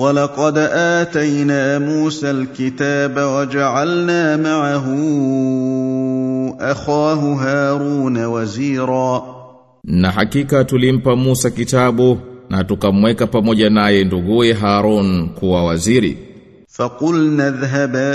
وَلَقَدْ آتَيْنَا مُوسَى الْكِتَابَ وَجَعَلْنَا مَعَهُ أَخَاهُ هَارُونَ وَزِيرًا. Na hakika tulimpa Musa kitabu na tukamweka pamoja naye nduguye Harun kuwa waziri. فَقُلْنَا اذْهَبَا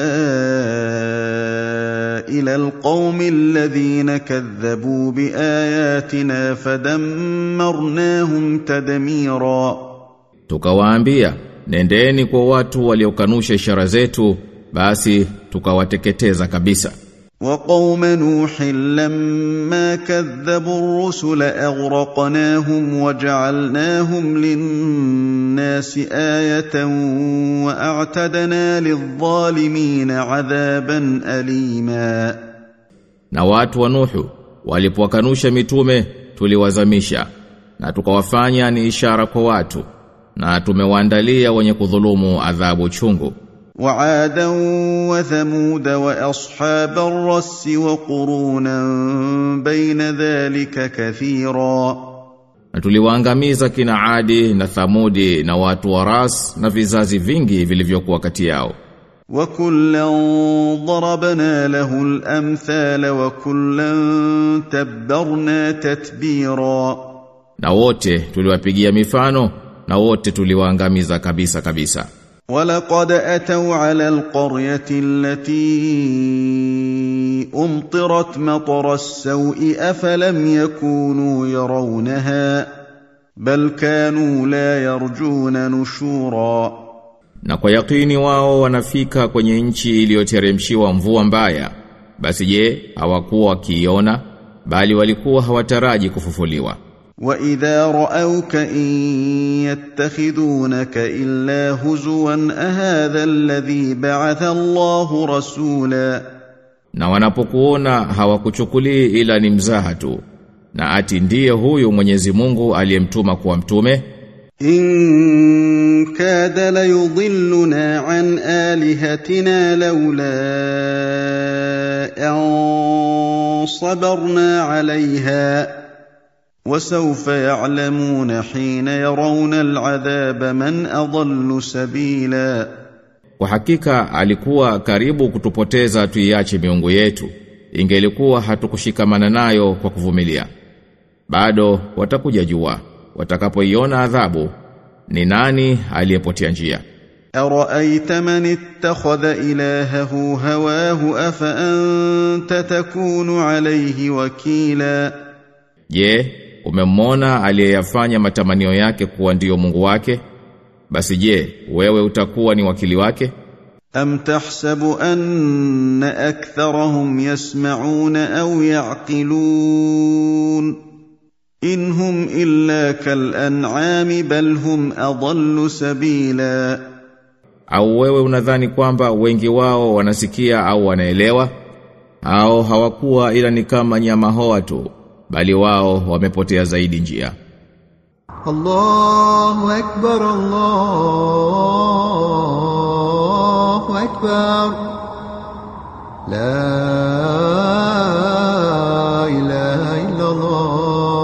إِلَى الْقَوْمِ الَّذِينَ كَذَّبُوا بِآيَاتِنَا فَدَمَّرْنَاهُمْ تَدْمِيرًا. Tukawaambia, nendeni kwa watu waliokanusha ishara zetu, basi tukawateketeza kabisa. وَقَوْمَ نُوحٍ لَمَّا كَذَّبُوا الرُّسُلَ أَغْرَقْنَاهُمْ وَجَعَلْنَاهُمْ لِلنَّاسِ آيَةً وَأَعْتَدْنَا لِلظَّالِمِينَ عَذَابًا أَلِيمًا. Na watu wa Nuhu walipowakanusha mitume tuliwazamisha na tukawafanya ni ishara kwa watu na tumewaandalia wenye kudhulumu adhabu chungu. وَعَادًا وَثَمُودَ وَأَصْحَابَ الرَّسِّ وَقُرُونًا بَيْنَ ذَلِكَ كَثِيرًا. Na tuliwaangamiza kina Adi na Thamudi na watu wa Ras na vizazi vingi vilivyokuwa kati yao. وَكُلًّا ضَرَبْنَا لَهُ الْأَمْثَالَ وَكُلًّا تَبَّرْنَا تَتْبِيرًا. Na wote tuliwapigia mifano na wote tuliwaangamiza kabisa kabisa. وَلَقَدْ أَتَوْا عَلَى الْقَرْيَةِ الَّتِي أُمْطِرَتْ مَطَرَ السَّوْءِ أَفَلَمْ يَكُونُوا يَرَوْنَهَا بَلْ كَانُوا لَا يَرْجُونَ نُشُورًا. Na kwa yakini wao wanafika kwenye nchi iliyoteremshiwa mvua mbaya, basi je, hawakuwa wakiiona, bali walikuwa hawataraji kufufuliwa. وَإِذَا رَأَوْكَ إِن يَتَّخِذُونَكَ إِلَّا هُزُوًا أَهَذَا الَّذِي بَعَثَ اللَّهُ رَسُولًا. Na wanapokuona hawakuchukulii ila ni mzaha tu, na ati ndiye huyu Mwenyezi Mungu aliyemtuma kuwa mtume. إِن كَادَ لَيُضِلُّنَا عَنْ آلِهَتِنَا لَوْلَا أَن صَبَرْنَا عَلَيْهَا وَسَوْفَ يَعْلَمُونَ حِينَ يَرَوْنَ الْعَذَابَ مَنْ أَضَلُّ سَبِيلًا. Kwa hakika alikuwa karibu kutupoteza tuiache miungu yetu, ingelikuwa hatukushikamana nayo kwa kuvumilia. Bado watakuja jua, watakapoiona adhabu, ni nani aliyepotea njia. أَرَأَيْتَ مَنِ اتَّخَذَ إِلَٰهَهُ هَوَاهُ أَفَأَنتَ تَكُونُ عَلَيْهِ وَكِيلًا. Je, umemwona aliyeyafanya matamanio yake kuwa ndiyo Mungu wake? Basi je, wewe utakuwa ni wakili wake? أَمْ تَحْسَبُ أَنَّ أَكْثَرَهُمْ يَسْمَعُونَ أَوْ يَعْقِلُونَ إِنْ هُمْ إِلَّا كَالْأَنْعَامِ بَلْ هُمْ أَضَلُّ سَبِيلًا. Au wewe unadhani kwamba wengi wao wanasikia au wanaelewa? Au hawakuwa ila ni kama nyama hoa tu, bali wao wamepotea zaidi njia. Allahu Akbar, Allahu Akbar. La ilaha illa Allah.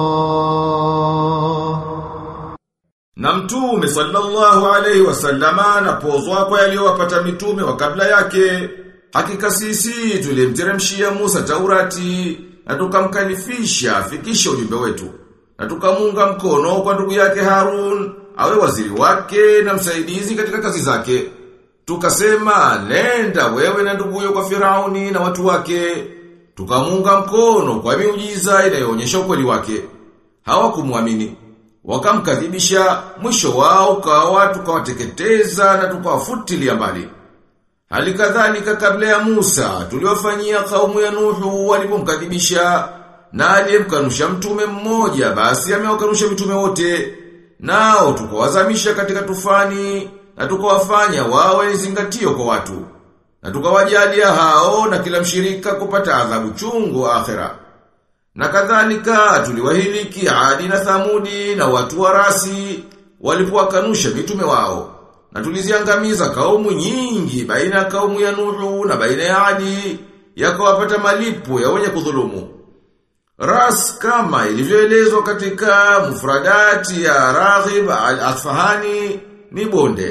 Na Mtume sallallahu alayhi wasallama anapozwa kwa yaliyowapata mitume wa kabla yake, hakika sisi tulimteremshia Musa Taurati na tukamkalifisha afikishe ujumbe wetu, na tukamunga mkono kwa ndugu yake Harun awe waziri wake na msaidizi katika kazi zake. Tukasema, nenda wewe na nduguyo kwa Firauni na watu wake. Tukamunga mkono kwa miujiza inayoonyesha ukweli wake. Hawakumuamini, wakamkadhibisha, mwisho wao ukawa tukawateketeza na tukawafutilia mbali. Halikadhalika kabla ya Musa tuliwafanyia kaumu ya Nuhu walipomkadhibisha, na aliyemkanusha mtume mmoja basi amewakanusha mitume wote. Nao tukawazamisha katika tufani na tukawafanya wawe zingatio kwa watu, na tukawajalia hao na kila mshirika kupata adhabu chungu akhera. Na kadhalika tuliwahiliki Adi na Thamudi na watu wa Rasi walipowakanusha mitume wao, na tuliziangamiza kaumu nyingi baina ya kaumu ya Nuhu na baina ya Adi, yakawapata malipo ya wenye kudhulumu. Ras, kama ilivyoelezwa katika mufradati ya Raghib al-Asfahani, ni bonde,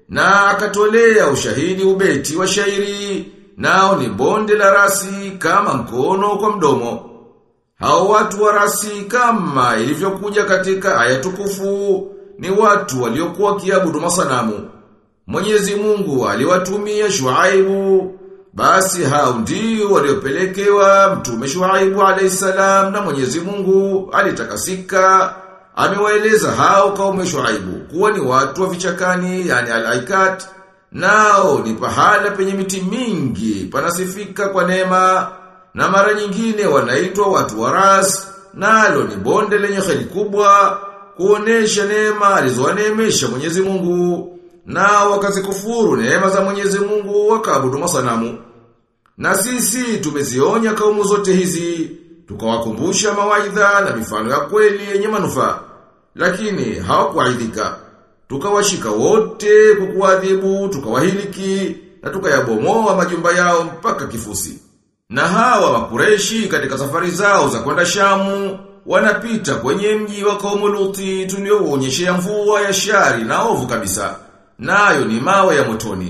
na akatolea ushahidi ubeti wa shairi, nao ni bonde la rasi kama mkono kwa mdomo. Hao watu wa rasi kama ilivyokuja katika aya tukufu ni watu waliokuwa kiabudu masanamu. Mwenyezi Mungu aliwatumia Shuaibu, basi hao ndio waliopelekewa mtume Shuaibu alayhisalam, na Mwenyezi Mungu alitakasika amewaeleza hao kaume Shuaibu kuwa ni watu wa vichakani, yani al-aikat, nao ni pahala penye miti mingi panasifika kwa neema, na mara nyingine wanaitwa watu wa ras, nalo ni bonde lenye kheri kubwa kuonesha neema alizowaneemesha Mwenyezi Mungu. Nao wakazikufuru neema za Mwenyezi Mungu wakaabudu masanamu. Na sisi tumezionya kaumu zote hizi, tukawakumbusha mawaidha na mifano ya kweli yenye manufaa, lakini hawakuaidhika. Tukawashika wote kwa kuadhibu, tukawahiliki na tukayabomoa majumba yao mpaka kifusi. Na hawa Makureshi katika safari zao za kwenda Shamu wanapita kwenye mji wa kaumu Luti tulioonyeshea mvua ya shari na ovu kabisa, nayo ni mawe ya motoni.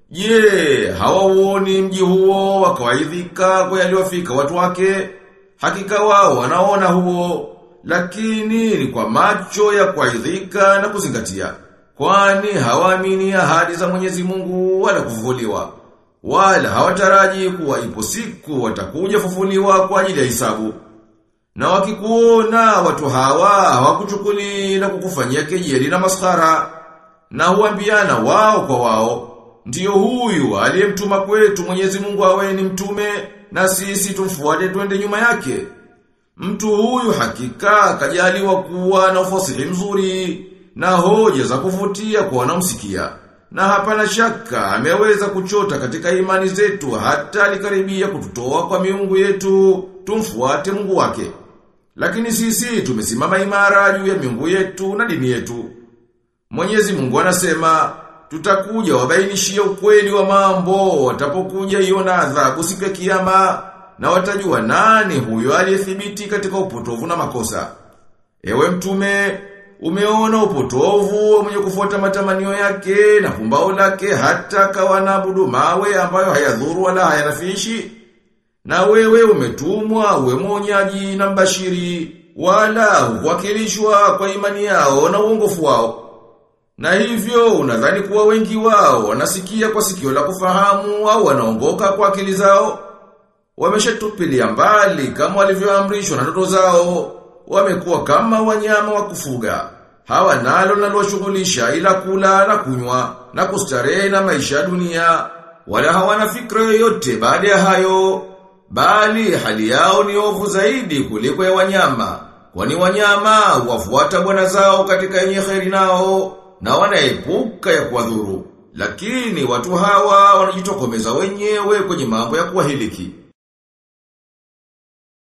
Je, hawauoni mji huo wakawaidhika kwa yaliwafika watu wake? Hakika wao wanaona huo, lakini ni kwa macho ya kuaidhika na kuzingatia, kwani hawaamini ahadi za Mwenyezi Mungu wala kufufuliwa, wala hawataraji kuwa ipo siku watakuja fufuliwa kwa ajili ya hisabu. Na wakikuona watu hawa hawakuchukuli na kukufanyia kejeli na maskhara, na huambiana wao kwa wao, ndiyo huyu aliyemtuma kwetu Mwenyezi Mungu awe ni mtume, na sisi tumfuate twende nyuma yake. Mtu huyu hakika kajaliwa kuwa na ufasihi mzuri na hoja za kuvutia kwa wanaomsikia, na hapana shaka ameweza kuchota katika imani zetu hata alikaribia kututoa kwa miungu yetu tumfuate Mungu wake. Lakini sisi tumesimama imara juu ya miungu yetu na dini yetu. Mwenyezi Mungu anasema, tutakuja wabainishie ukweli wa mambo watapokuja iona adhabu siku ya kiyama, na watajua nani huyo aliyethibiti katika upotovu na makosa. Ewe mtume, umeona upotovu mwenye kufuata matamanio yake na pumbao lake hata kawanaabudu mawe ambayo hayadhuru wala hayanafishi? Na wewe umetumwa uwe mwonyaji na mbashiri, wala huwakilishwa kwa imani yao na uongofu wao. Na hivyo unadhani kuwa wengi wao wanasikia kwa sikio la kufahamu au wanaongoka kwa akili zao? Wameshatupilia mbali kama walivyoamrishwa na ndoto zao, wamekuwa kama wanyama wa kufuga. Hawa nalo linalowashughulisha ila kula na kunywa na kustarehe na maisha ya dunia, wala hawana fikra yoyote baada ya hayo, bali hali yao ni ovu zaidi kuliko ya wanyama, kwani wanyama wafuata bwana zao katika yenye kheri nao na wanaepuka ya kuwadhuru, lakini watu hawa wanajitokomeza wenyewe kwenye mambo ya kuwahiliki.